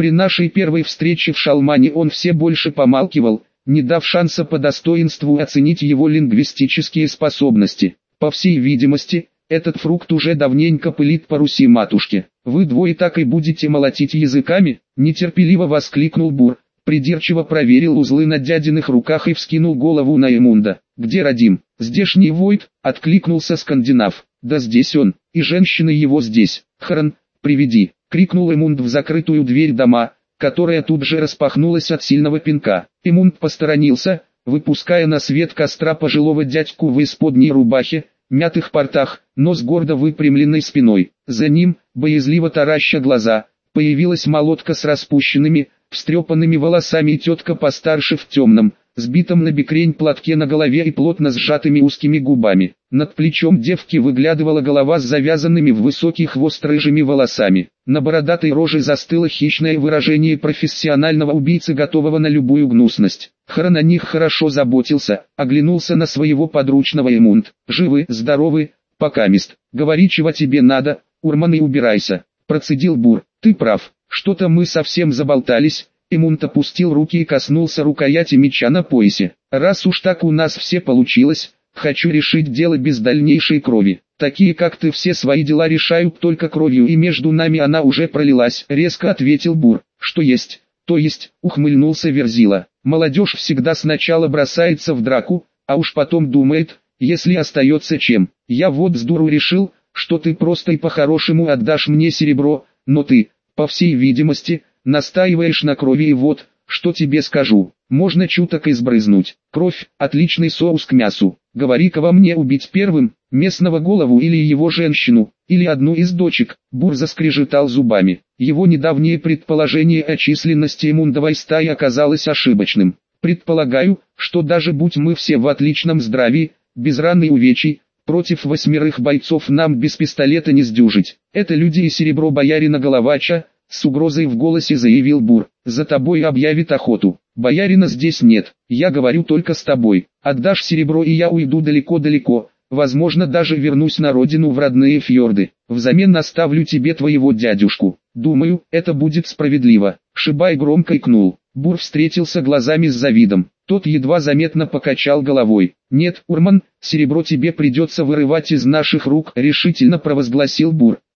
При нашей первой встрече в Шалмане он все больше помалкивал, не дав шанса по достоинству оценить его лингвистические способности. По всей видимости, этот фрукт уже давненько пылит по Руси матушке. Вы двое так и будете молотить языками? Нетерпеливо воскликнул Бур, придирчиво проверил узлы на дядиных руках и вскинул голову на Эмунда. Где родим? Здешний Войт, откликнулся скандинав. Да здесь он, и женщины его здесь. Хран, приведи, крикнул Эмунд в закрытую дверь дома, которая тут же распахнулась от сильного пинка. Эмунд посторонился, выпуская на свет костра пожилого дядьку в исподней рубахе, мятых портах, но с гордо выпрямленной спиной. За ним, боязливо тараща глаза, появилась молотка с распущенными, встрепанными волосами и тетка постарше в темном, сбитом на бекрень платке на голове и плотно сжатыми узкими губами. Над плечом девки выглядывала голова с завязанными в высокий хвост рыжими волосами. На бородатой роже застыло хищное выражение профессионального убийцы, готового на любую гнусность. Хран о них хорошо заботился, оглянулся на своего подручного. Эмунд. Живы, здоровы, покамест. Говори, чего тебе надо, Урман, и убирайся. Процедил Бур. Ты прав, что-то мы совсем заболтались. Эмунд опустил руки и коснулся рукояти меча на поясе. Раз уж так у нас все получилось, хочу решить дело без дальнейшей крови. Такие как ты все свои дела решают только кровью, и между нами она уже пролилась, резко ответил Бур. Что есть, то есть, ухмыльнулся Верзила. Молодежь всегда сначала бросается в драку, а уж потом думает, если остается чем. Я вот с дуру решил, что ты просто и по-хорошему отдашь мне серебро, но ты, по всей видимости, настаиваешь на крови, и вот, что тебе скажу, можно чуток избрызнуть. Кровь – отличный соус к мясу. Говори-ка во мне убить первым, местного голову или его женщину, или одну из дочек. Бур заскрежетал зубами. Его недавнее предположение о численности эмундовой стаи оказалось ошибочным. Предполагаю, что даже будь мы все в отличном здравии, без ран и увечий, против восьмерых бойцов нам без пистолета не сдюжить. Это люди и серебро боярина Головача, с угрозой в голосе заявил Бур. За тобой объявит охоту. Боярина здесь нет, я говорю только с тобой. Отдашь серебро, и я уйду далеко-далеко, возможно даже вернусь на родину в родные фьорды. Взамен оставлю тебе твоего дядюшку. Думаю, это будет справедливо. Шибай громко икнул. Бур встретился глазами с Завидом. Тот едва заметно покачал головой. «Нет, Урман, серебро тебе придется вырывать из наших рук», — решительно провозгласил Бур.